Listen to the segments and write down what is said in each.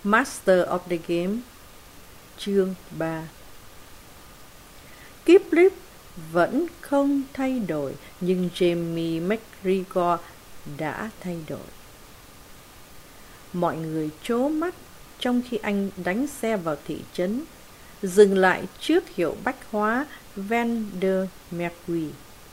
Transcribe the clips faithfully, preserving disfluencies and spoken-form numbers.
Master of the Game. Chương ba. Kiplip vẫn không thay đổi, nhưng Jamie McGregor đã thay đổi. Mọi người trố mắt trong khi anh đánh xe vào thị trấn, dừng lại trước hiệu bách hóa Vander Mercury.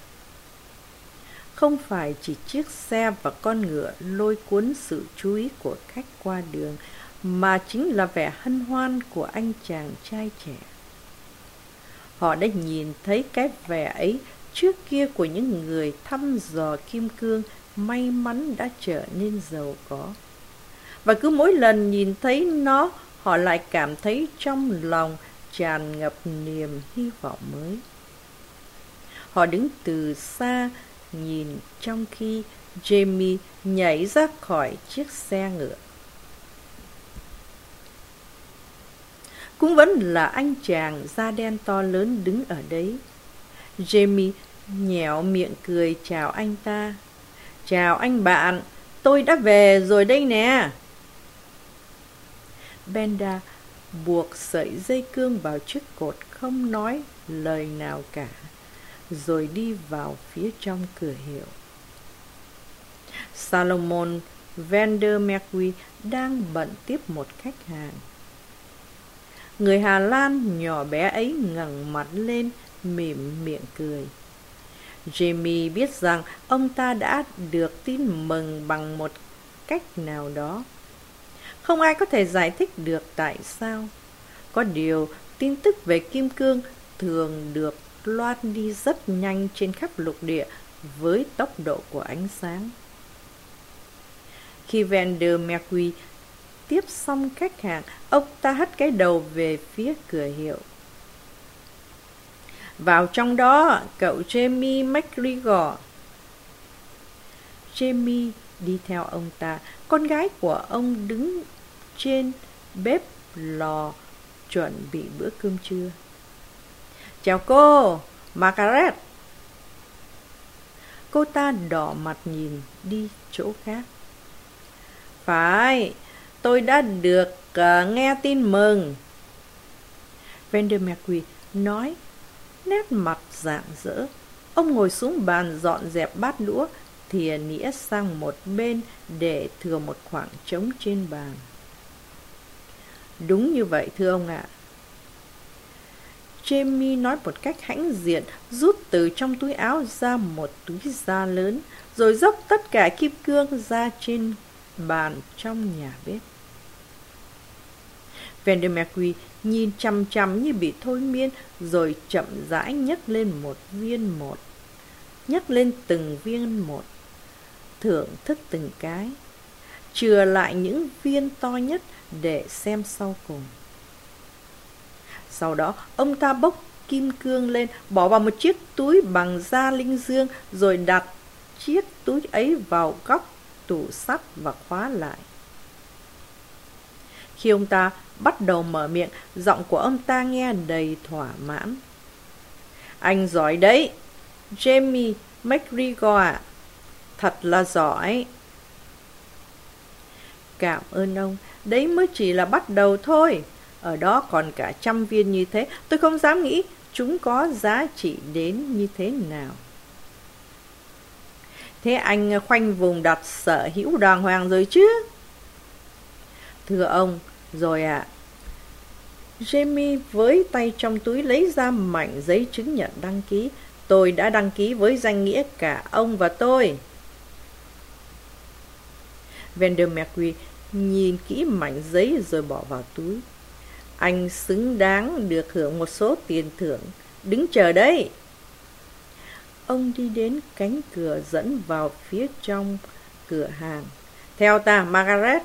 Không phải chỉ chiếc xe và con ngựa lôi cuốn sự chú ý của khách qua đường, mà chính là vẻ hân hoan của anh chàng trai trẻ. Họ đã nhìn thấy cái vẻ ấy trước kia của những người thăm dò kim cương may mắn đã trở nên giàu có. Và cứ mỗi lần nhìn thấy nó, họ lại cảm thấy trong lòng tràn ngập niềm hy vọng mới. Họ đứng từ xa nhìn trong khi Jamie nhảy ra khỏi chiếc xe ngựa. Cũng vẫn là anh chàng da đen to lớn đứng ở đấy. Jamie nhéo miệng cười chào anh ta. Chào anh bạn, tôi đã về rồi đây nè. Benda buộc sợi dây cương vào chiếc cột, không nói lời nào cả, rồi đi vào phía trong cửa hiệu. Salomon Vander Mercury đang bận tiếp một khách hàng. Người Hà Lan nhỏ bé ấy ngẩng mặt lên, mỉm miệng cười. Jamie biết rằng ông ta đã được tin mừng bằng một cách nào đó. Không ai có thể giải thích được tại sao. Có điều, tin tức về kim cương thường được loan đi rất nhanh trên khắp lục địa với tốc độ của ánh sáng. Khi Vander Mercury tiếp xong khách hàng, ông ta hất cái đầu về phía cửa hiệu. Vào trong đó, cậu Jamie McGregor. Jamie đi theo ông ta. Con gái của ông đứng trên bếp lò chuẩn bị bữa cơm trưa. Chào cô, Margaret. Cô ta đỏ mặt nhìn đi chỗ khác. Phải, tôi đã được uh, nghe tin mừng. Vander Mercury nói, nét mặt rạng rỡ. Ông ngồi xuống bàn dọn dẹp bát đũa, thìa nĩa sang một bên để thừa một khoảng trống trên bàn. Đúng như vậy thưa ông ạ. Jamie nói một cách hãnh diện, rút từ trong túi áo ra một túi da lớn, rồi dốc tất cả kim cương ra trên bàn trong nhà bếp. Vander Mercury nhìn chằm chằm như bị thôi miên, rồi chậm rãi nhấc lên một viên một, nhấc lên từng viên một, thưởng thức từng cái, chừa lại những viên to nhất để xem sau cùng. Sau đó, ông ta bốc kim cương lên, bỏ vào một chiếc túi bằng da linh dương, rồi đặt chiếc túi ấy vào góc tủ sắt và khóa lại. Khi ông ta bắt đầu mở miệng, giọng của ông ta nghe đầy thỏa mãn. Anh giỏi đấy, Jamie McGregor ạ. Thật là giỏi. Cảm ơn ông, đấy mới chỉ là bắt đầu thôi. Ở đó còn cả trăm viên như thế, tôi không dám nghĩ chúng có giá trị đến như thế nào. Thế anh khoanh vùng đặt sở hữu đàng hoàng rồi chứ? Thưa ông, rồi ạ. À. Jamie với tay trong túi lấy ra mảnh giấy chứng nhận đăng ký. Tôi đã đăng ký với danh nghĩa cả ông và tôi. Vander Mercury nhìn kỹ mảnh giấy rồi bỏ vào túi. Anh xứng đáng được hưởng một số tiền thưởng. Đứng chờ đấy. Ông đi đến cánh cửa dẫn vào phía trong cửa hàng. Theo ta, Margaret.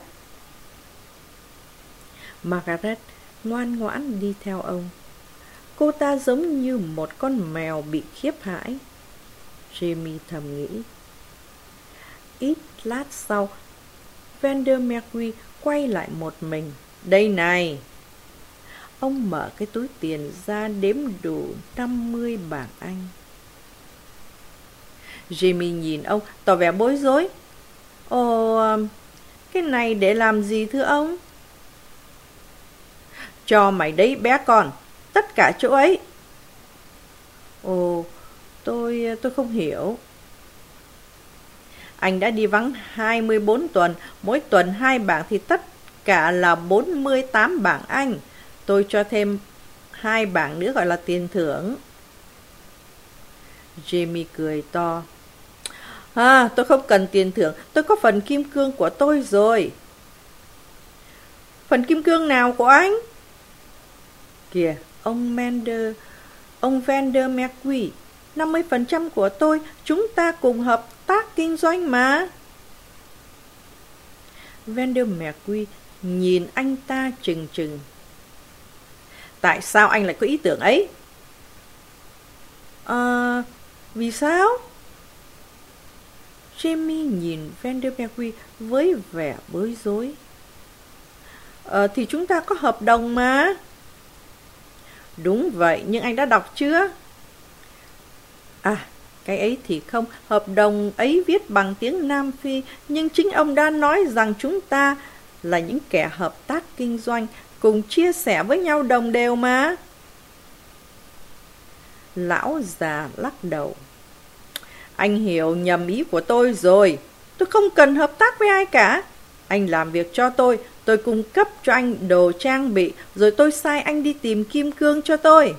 Margaret ngoan ngoãn đi theo ông. Cô ta giống như một con mèo bị khiếp hãi. Jamie thầm nghĩ. Ít lát sau, Vander Mercury quay lại một mình. Đây này. Ông mở cái túi tiền ra, đếm đủ năm mươi bảng Anh. Jamie nhìn ông, tỏ vẻ bối rối. Ồ, cái này để làm gì thưa ông? Cho mày đấy bé con, tất cả chỗ ấy. Ồ, tôi tôi không hiểu. Anh đã đi vắng hai mươi bốn tuần, mỗi tuần hai bảng thì tất cả là bốn mươi tám bảng Anh. Tôi cho thêm hai bảng nữa gọi là tiền thưởng. Jamie cười to. À, tôi không cần tiền thưởng, tôi có phần kim cương của tôi rồi. Phần kim cương nào của anh? Kìa, ông Mander, ông Vander McQueen, năm mươi phần trăm của tôi, chúng ta cùng hợp tác kinh doanh mà. Vander McQueen nhìn anh ta chừng chừng. Tại sao anh lại có ý tưởng ấy? À, vì sao? Jamie nhìn Vander McQueen với vẻ bối rối. Ờ, thì chúng ta có hợp đồng mà. Đúng vậy, nhưng anh đã đọc chưa? À, cái ấy thì không, hợp đồng ấy viết bằng tiếng Nam Phi, nhưng chính ông đã nói rằng chúng ta là những kẻ hợp tác kinh doanh, cùng chia sẻ với nhau đồng đều mà. Lão già lắc đầu. Anh hiểu nhầm ý của tôi rồi, tôi không cần hợp tác với ai cả. Anh làm việc cho tôi, tôi cung cấp cho anh đồ trang bị, rồi tôi sai anh đi tìm kim cương cho tôi.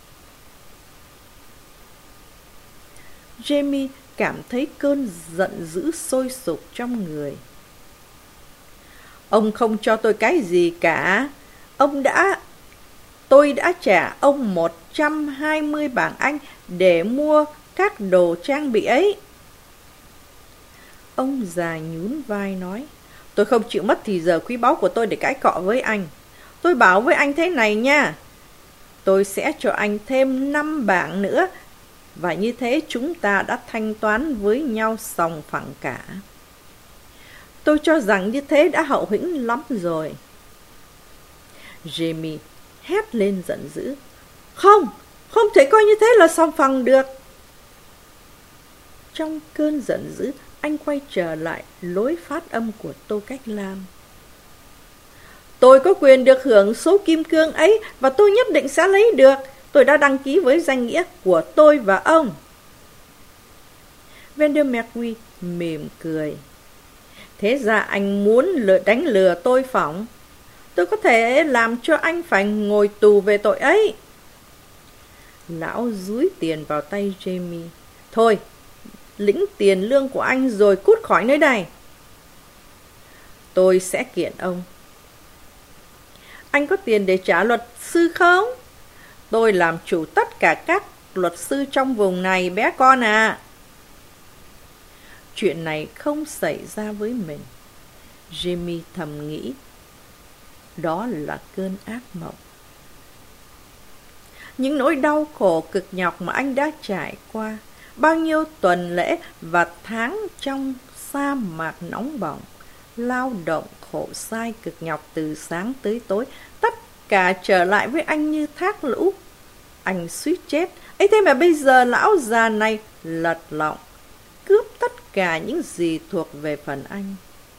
Jamie cảm thấy cơn giận dữ sôi sục trong người. Ông không cho tôi cái gì cả. Ông đã... Tôi đã trả ông một trăm hai mươi bảng Anh để mua các đồ trang bị ấy. Ông già nhún vai nói. Tôi không chịu mất thì giờ quý báu của tôi để cãi cọ với anh. Tôi bảo với anh thế này nha. Tôi sẽ cho anh thêm năm bảng nữa. Và như thế chúng ta đã thanh toán với nhau sòng phẳng cả. Tôi cho rằng như thế đã hậu hĩnh lắm rồi. Jamie hét lên giận dữ. Không, không thể coi như thế là sòng phẳng được. Trong cơn giận dữ, anh quay trở lại lối phát âm của Tô Cách Lam. Tôi có quyền được hưởng số kim cương ấy và tôi nhất định sẽ lấy được. Tôi đã đăng ký với danh nghĩa của tôi và ông. Vander McQueen mỉm cười. Thế ra anh muốn lừa đánh lừa tôi phỏng. Tôi có thể làm cho anh phải ngồi tù về tội ấy. Lão dúi tiền vào tay Jamie. Thôi, lĩnh tiền lương của anh rồi cút khỏi nơi này. Tôi sẽ kiện ông. Anh có tiền để trả luật sư không? Tôi làm chủ tất cả các luật sư trong vùng này bé con à. Chuyện này không xảy ra với mình. Jamie thầm nghĩ. Đó là cơn ác mộng. Những nỗi đau khổ cực nhọc mà anh đã trải qua, bao nhiêu tuần lễ và tháng trong sa mạc nóng bỏng, lao động khổ sai cực nhọc từ sáng tới tối, tất cả trở lại với anh như thác lũ. Anh suýt chết, ấy thế mà bây giờ lão già này lật lọng, cướp tất cả những gì thuộc về phần anh.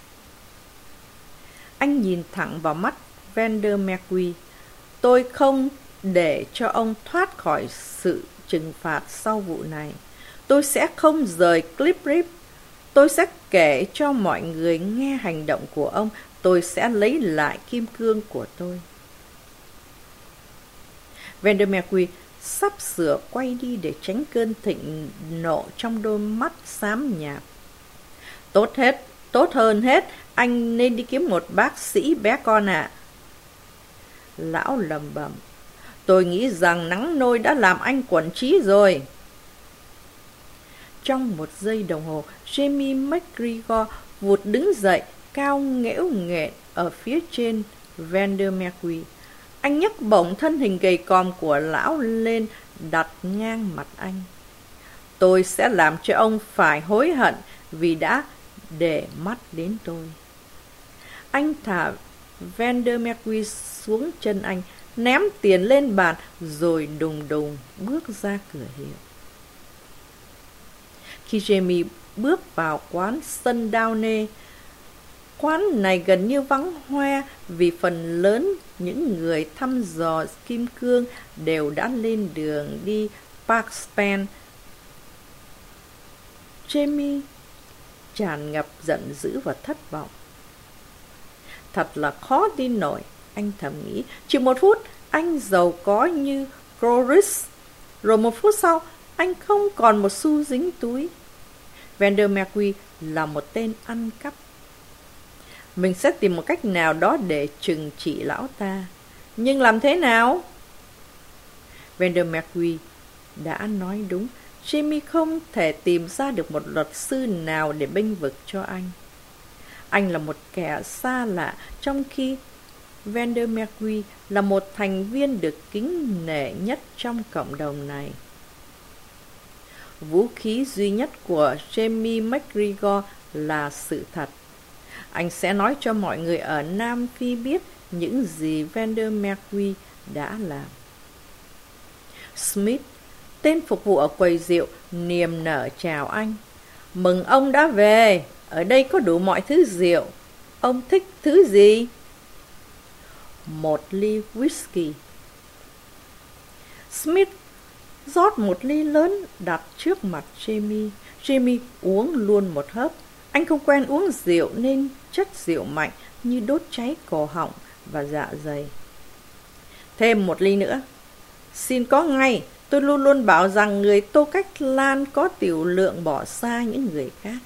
Anh nhìn thẳng vào mắt Vander McQueen. Tôi không để cho ông thoát khỏi sự trừng phạt sau vụ này. Tôi sẽ không rời Cliff Rip. Tôi sẽ kể cho mọi người nghe hành động của ông. Tôi sẽ lấy lại kim cương của tôi. Vander McQueen sắp sửa quay đi để tránh cơn thịnh nộ trong đôi mắt xám nhạt. Tốt hết, tốt hơn hết, anh nên đi kiếm một bác sĩ bé con ạ. À. Lão lầm bầm. Tôi nghĩ rằng nắng nôi đã làm anh quẫn trí rồi. Trong một giây đồng hồ, Jamie McGregor vụt đứng dậy, cao nghễu nghẹn ở phía trên Vander McQueen. Anh nhấc bổng thân hình gầy còm của lão lên, đặt ngang mặt anh. Tôi sẽ làm cho ông phải hối hận vì đã để mắt đến tôi. Anh thả Vander McQueen xuống chân anh, ném tiền lên bàn rồi đùng đùng bước ra cửa hiệu. Khi Jamie bước vào quán Sundowney, Quán này gần như vắng hoe vì phần lớn những người thăm dò kim cương đều đã lên đường đi Park Span. Jamie tràn ngập giận dữ và thất vọng. Thật là khó tin nổi, anh thầm nghĩ. Chỉ một phút, anh giàu có như Cloris. Rồi một phút sau, anh không còn một xu dính túi. Vandermeer là một tên ăn cắp. Mình sẽ tìm một cách nào đó để trừng trị lão ta. Nhưng làm thế nào? Vandermeer đã nói đúng. Jamie không thể tìm ra được một luật sư nào để bênh vực cho anh. Anh là một kẻ xa lạ, trong khi Vandermeer là một thành viên được kính nể nhất trong cộng đồng này. Vũ khí duy nhất của Jamie McGregor là sự thật. Anh sẽ nói cho mọi người ở Nam Phi biết những gì Vandermeer đã làm. Smith, tên phục vụ ở quầy rượu, niềm nở chào anh. Mừng ông đã về, ở đây có đủ mọi thứ rượu. Ông thích thứ gì? Một ly whisky. Smith rót một ly lớn đặt trước mặt Jamie. Jamie uống luôn một hớp. Anh không quen uống rượu nên chất rượu mạnh như đốt cháy cổ họng và dạ dày. Thêm một ly nữa. Xin có ngay, tôi luôn luôn bảo rằng người Tô Cách Lan có tiểu lượng bỏ xa những người khác.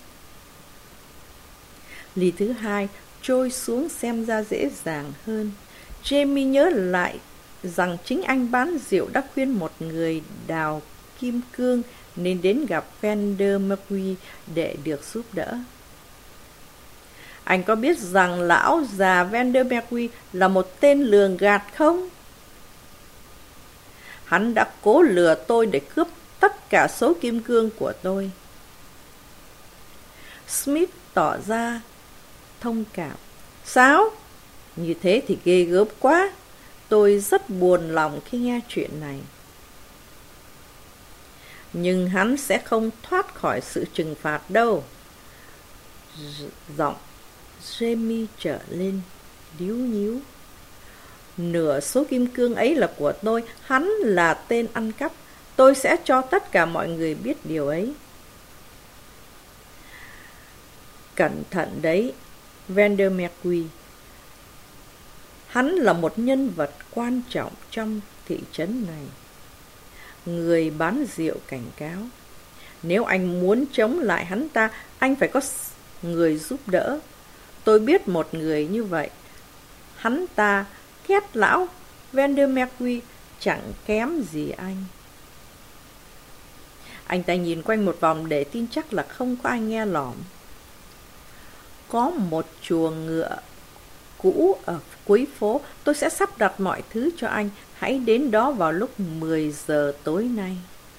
Ly thứ hai trôi xuống xem ra dễ dàng hơn. Jamie nhớ lại rằng chính anh bán rượu đã khuyên một người đào kim cương nên đến gặp Vandermeer để được giúp đỡ. Anh có biết rằng lão già Vandermeer là một tên lường gạt không? Hắn đã cố lừa tôi để cướp tất cả số kim cương của tôi. Smith tỏ ra thông cảm. Sao? Như thế thì ghê gớm quá. Tôi rất buồn lòng khi nghe chuyện này. Nhưng hắn sẽ không thoát khỏi sự trừng phạt đâu. Giọng Jamie trở lên líu nhíu. Nửa số kim cương ấy là của tôi. Hắn là tên ăn cắp. Tôi sẽ cho tất cả mọi người biết điều ấy. Cẩn thận đấy, Vandermeer. Hắn là một nhân vật quan trọng trong thị trấn này. Người bán rượu cảnh cáo. Nếu anh muốn chống lại hắn ta, anh phải có người giúp đỡ. Tôi biết một người như vậy. Hắn ta ghét lão Vandermeer chẳng kém gì anh. Anh ta nhìn quanh một vòng để tin chắc là không có ai nghe lỏm. Có một chuồng ngựa cũ ở cuối phố. Tôi sẽ sắp đặt mọi thứ cho anh. Hãy đến đó vào lúc mười giờ tối nay.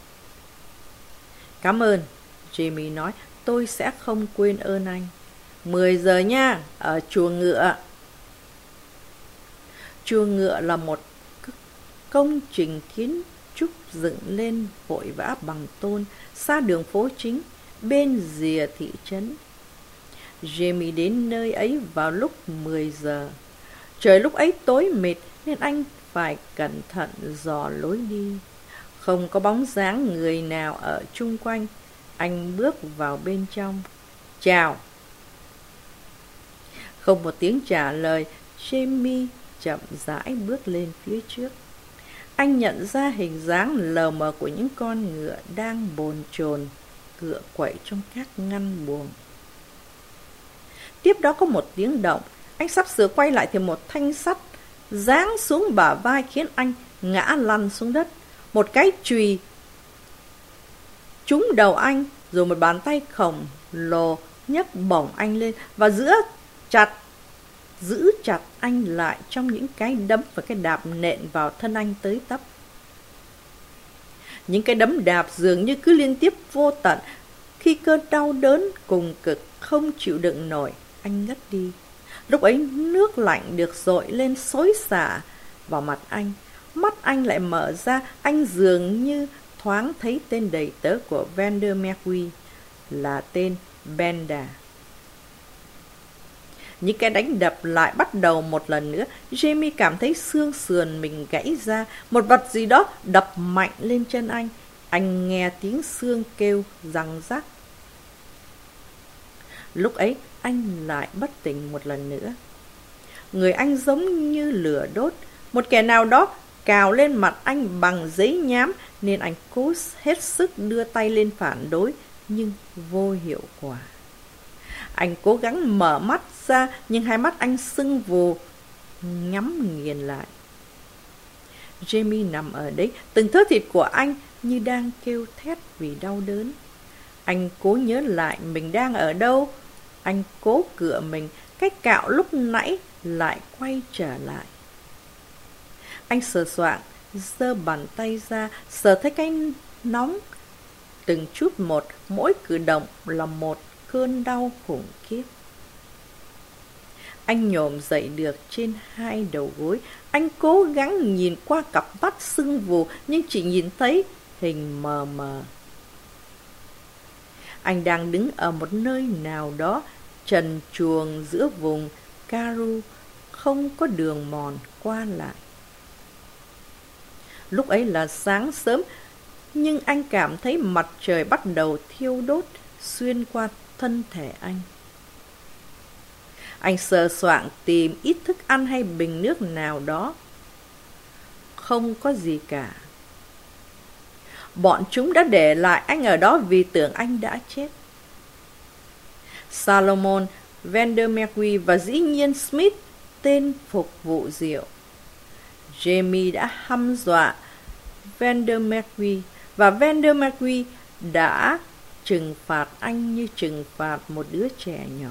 Cảm ơn, Jamie nói. Tôi sẽ không quên ơn anh. mười giờ nha, ở chuồng ngựa. Chuồng ngựa là một công trình kiến trúc dựng lên vội vã bằng tôn, xa đường phố chính, bên rìa thị trấn. Jamie đến nơi ấy vào lúc mười giờ. Trời lúc ấy tối mịt nên anh phải cẩn thận dò lối đi. Không có bóng dáng người nào ở chung quanh. Anh bước vào bên trong. Chào. Không một tiếng trả lời, Jamie chậm rãi bước lên phía trước. Anh nhận ra hình dáng lờ mờ của những con ngựa đang bồn chồn cựa quậy trong các ngăn buồng. Tiếp đó có một tiếng động. Anh sắp sửa quay lại thì một thanh sắt giáng xuống bả vai khiến anh ngã lăn xuống đất. Một cái chùy trúng đầu anh, rồi một bàn tay khổng lồ nhấc bổng anh lên và giữa chặt giữ chặt anh lại trong những cái đấm và cái đạp nện vào thân anh tới tấp. Những cái đấm đạp dường như cứ liên tiếp vô tận. Khi cơn đau đớn cùng cực không chịu đựng nổi, anh ngất đi. Lúc ấy nước lạnh được dội lên xối xả vào mặt anh. Mắt anh lại mở ra. Anh dường như thoáng thấy tên đầy tớ của Vandermeer là tên Benda. Những cái đánh đập lại bắt đầu một lần nữa. Jamie cảm thấy xương sườn mình gãy ra. Một vật gì đó đập mạnh lên chân anh. Anh nghe tiếng xương kêu răng rắc. Lúc ấy, anh lại bất tỉnh một lần nữa. Người anh giống như lửa đốt. Một kẻ nào đó cào lên mặt anh bằng giấy nhám, nên anh cố hết sức đưa tay lên phản đối, nhưng vô hiệu quả. Anh cố gắng mở mắt ra, nhưng hai mắt anh sưng vù, nhắm nghiền lại. Jamie nằm ở đấy, từng thớ thịt của anh như đang kêu thét vì đau đớn. Anh cố nhớ lại mình đang ở đâu. Anh cố cựa mình, cái cạo lúc nãy lại quay trở lại. Anh sờ soạng, giơ bàn tay ra, sờ thấy cái nóng. Từng chút một, mỗi cử động là một cơn đau khủng khiếp. Anh nhổm dậy được trên hai đầu gối. Anh cố gắng nhìn qua cặp mắt sưng vù, nhưng chỉ nhìn thấy hình mờ mờ. Anh đang đứng ở một nơi nào đó trần truồng giữa vùng Karoo, không có đường mòn qua lại. Lúc ấy là sáng sớm, nhưng anh cảm thấy mặt trời bắt đầu thiêu đốt xuyên qua thân thể anh. Anh sờ soạng tìm ít thức ăn hay bình nước nào đó. Không có gì cả. Bọn chúng đã để lại anh ở đó vì tưởng anh đã chết. Salomon, Vandermerwe và dĩ nhiên Smith, tên phục vụ rượu. Jamie đã hăm dọa Vandermerwe, và Vandermerwe đã trừng phạt anh như trừng phạt một đứa trẻ nhỏ.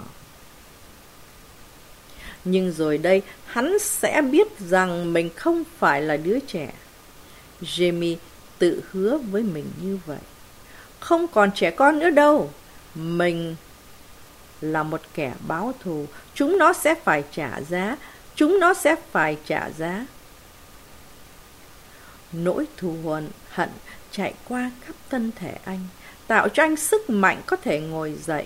Nhưng rồi đây, hắn sẽ biết rằng mình không phải là đứa trẻ. Jamie tự hứa với mình như vậy. Không còn trẻ con nữa đâu. Mình là một kẻ báo thù. Chúng nó sẽ phải trả giá. Chúng nó sẽ phải trả giá. Nỗi thù hận, hận chạy qua khắp thân thể anh, tạo cho anh sức mạnh có thể ngồi dậy.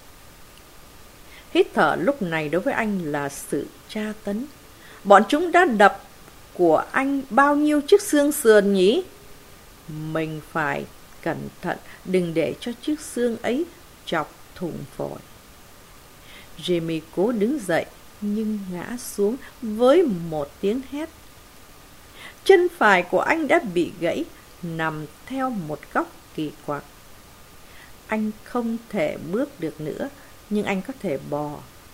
Hít thở lúc này đối với anh là sự tra tấn. Bọn chúng đã đập của anh bao nhiêu chiếc xương sườn nhỉ? Mình phải cẩn thận, đừng để cho chiếc xương ấy chọc thủng phổi. Jamie cố đứng dậy, nhưng ngã xuống với một tiếng hét. Chân phải của anh đã bị gãy, nằm theo một góc kỳ quặc. Anh không thể bước được nữa, nhưng anh có thể bò.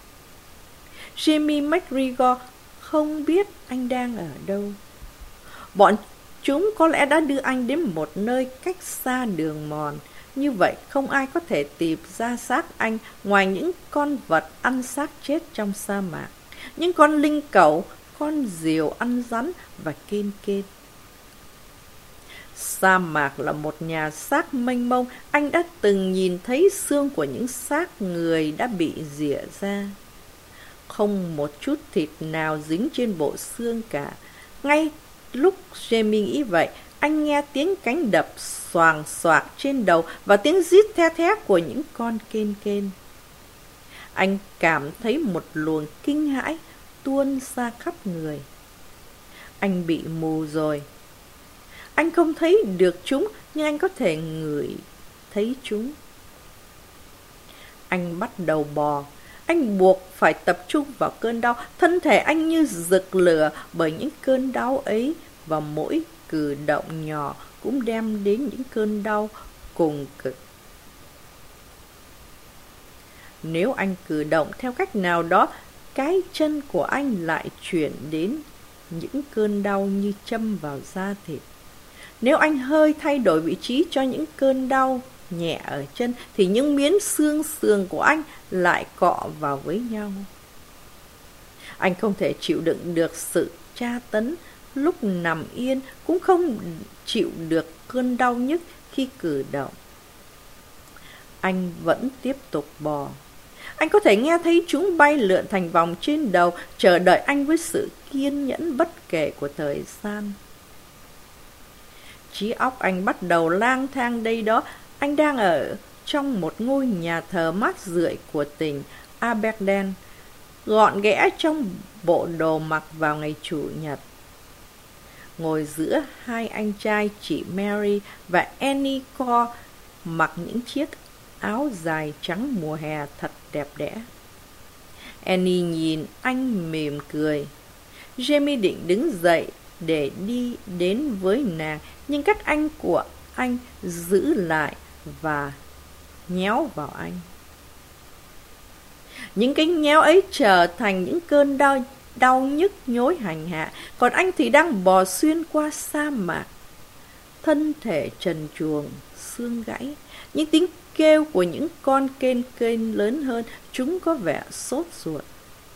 Jamie McGregor không biết anh đang ở đâu. Bọn chúng có lẽ đã đưa anh đến một nơi cách xa đường mòn. Như vậy không ai có thể tìm ra xác anh ngoài những con vật ăn xác chết trong sa mạc. Những con linh cẩu, con diều ăn rắn và kên kên. Sa mạc là một nhà xác mênh mông. Anh đã từng nhìn thấy xương của những xác người đã bị rỉa ra. Không một chút thịt nào dính trên bộ xương cả. Ngay lúc Jamie nghĩ vậy, anh nghe tiếng cánh đập xoàng xoạc trên đầu và tiếng rít the thé của những con kên kên. Anh cảm thấy một luồng kinh hãi tuôn ra khắp người. Anh bị mù rồi. Anh không thấy được chúng, nhưng anh có thể ngửi thấy chúng. Anh bắt đầu bò. Anh buộc phải tập trung vào cơn đau. Thân thể anh như rực lửa bởi những cơn đau ấy, và mỗi cử động nhỏ cũng đem đến những cơn đau cùng cực. Nếu anh cử động theo cách nào đó, cái chân của anh lại chuyển đến những cơn đau như châm vào da thịt. Nếu anh hơi thay đổi vị trí cho những cơn đau nhẹ ở chân, thì những miếng xương sườn của anh lại cọ vào với nhau. Anh không thể chịu đựng được sự tra tấn lúc nằm yên, cũng không chịu được cơn đau nhức khi cử động. Anh vẫn tiếp tục bò. Anh có thể nghe thấy chúng bay lượn thành vòng trên đầu, chờ đợi anh với sự kiên nhẫn bất kể của thời gian. Trí óc anh bắt đầu lang thang đây đó. Anh đang ở trong một ngôi nhà thờ mát rượi của tỉnh Aberdeen. gọn ghẽ trong bộ đồ mặc vào ngày Chủ nhật. Ngồi giữa hai anh trai chị Mary và Annie Co mặc những chiếc áo dài trắng mùa hè thật đẹp đẽ. Annie nhìn anh mỉm cười. Jamie định đứng dậy để đi đến với nàng, nhưng các anh của anh giữ lại và nhéo vào anh. Những cái nhéo ấy trở thành những cơn đau, đau nhức nhối hành hạ, còn anh thì đang bò xuyên qua sa mạc. Thân thể trần truồng, xương gãy, những tiếng kêu của những con kên kên lớn hơn, chúng có vẻ sốt ruột.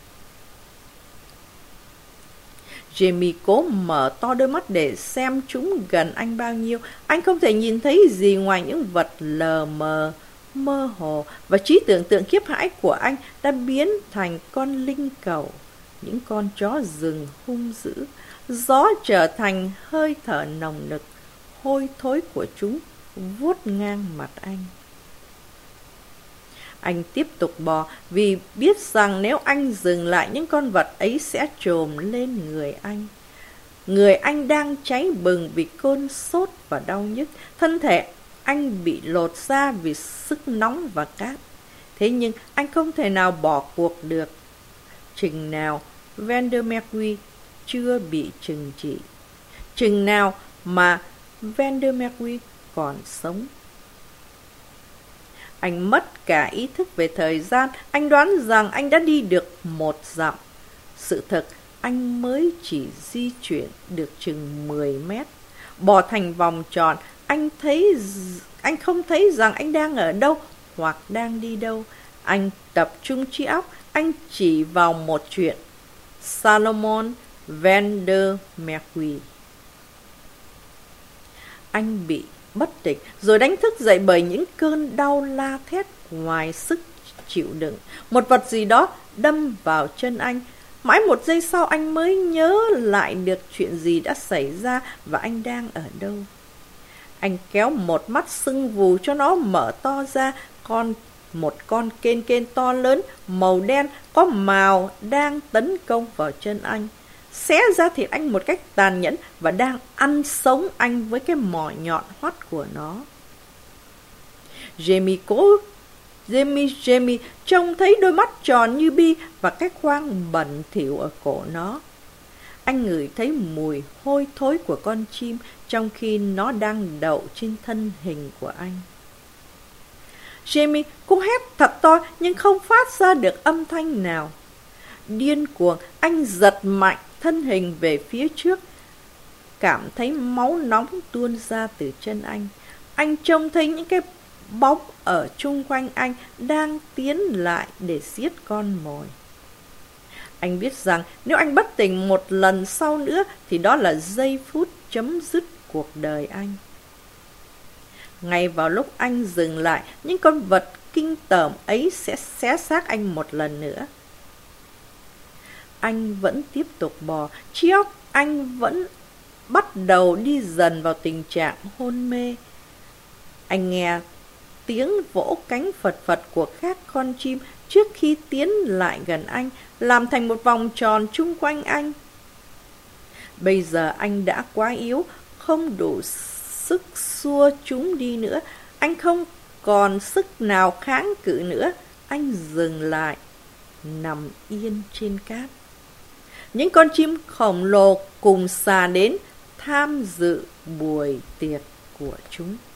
Jamie cố mở to đôi mắt để xem chúng gần anh bao nhiêu. Anh không thể nhìn thấy gì ngoài những vật lờ mờ, mơ hồ, và trí tưởng tượng khiếp hãi của anh đã biến thành con linh cẩu, những con chó rừng hung dữ. Gió trở thành hơi thở nồng nực, hôi thối của chúng vuốt ngang mặt anh. Anh tiếp tục bò vì biết rằng nếu anh dừng lại, những con vật ấy sẽ trồm lên người anh. Người anh đang cháy bừng vì cơn sốt và đau nhức. Thân thể anh bị lột ra vì sức nóng và cát. Thế nhưng anh không thể nào bỏ cuộc được. Chừng nào Vandermeer chưa bị trừng trị, chừng nào mà Vandermeer còn sống. Anh mất cả ý thức về thời gian. Anh đoán rằng anh đã đi được một dặm. Sự thật, anh mới chỉ di chuyển được chừng mười mét. Bò thành vòng tròn, anh thấy anh không thấy rằng anh đang ở đâu hoặc đang đi đâu. Anh tập trung trí óc, anh chỉ vào một chuyện: Salomon Vandermeer. Anh bị bất tỉnh, rồi đánh thức dậy bởi những cơn đau la thét ngoài sức chịu đựng. Một vật gì đó đâm vào chân anh. Mãi một giây sau anh mới nhớ lại được chuyện gì đã xảy ra và anh đang ở đâu. Anh kéo một mắt sưng vù cho nó mở to ra. Con một con kên kên to lớn màu đen có mào đang tấn công vào chân anh, xé ra thịt anh một cách tàn nhẫn và đang ăn sống anh với cái mỏ nhọn hoắt của nó. Jamie cố Jamie Jamie trông thấy đôi mắt tròn như bi và cái khoang bẩn thỉu ở cổ nó. Anh ngửi thấy mùi hôi thối của con chim trong khi nó đang đậu trên thân hình của anh. Jamie cũng hét thật to nhưng không phát ra được âm thanh nào. Điên cuồng, anh giật mạnh thân hình về phía trước, cảm thấy máu nóng tuôn ra từ chân anh. Anh trông thấy những cái bóng ở chung quanh anh đang tiến lại để giết con mồi. Anh biết rằng nếu anh bất tỉnh một lần sau nữa thì đó là giây phút chấm dứt cuộc đời anh. Ngay vào lúc anh dừng lại, những con vật kinh tởm ấy sẽ xé xác anh một lần nữa. Anh vẫn tiếp tục bò, trí óc anh vẫn bắt đầu đi dần vào tình trạng hôn mê. Anh nghe tiếng vỗ cánh phật phật của các con chim trước khi tiến lại gần anh, làm thành một vòng tròn chung quanh anh. Bây giờ anh đã quá yếu, không đủ sức xua chúng đi nữa. Anh không còn sức nào kháng cự nữa. Anh dừng lại, nằm yên trên cát. Những con chim khổng lồ cùng xà đến tham dự buổi tiệc của chúng.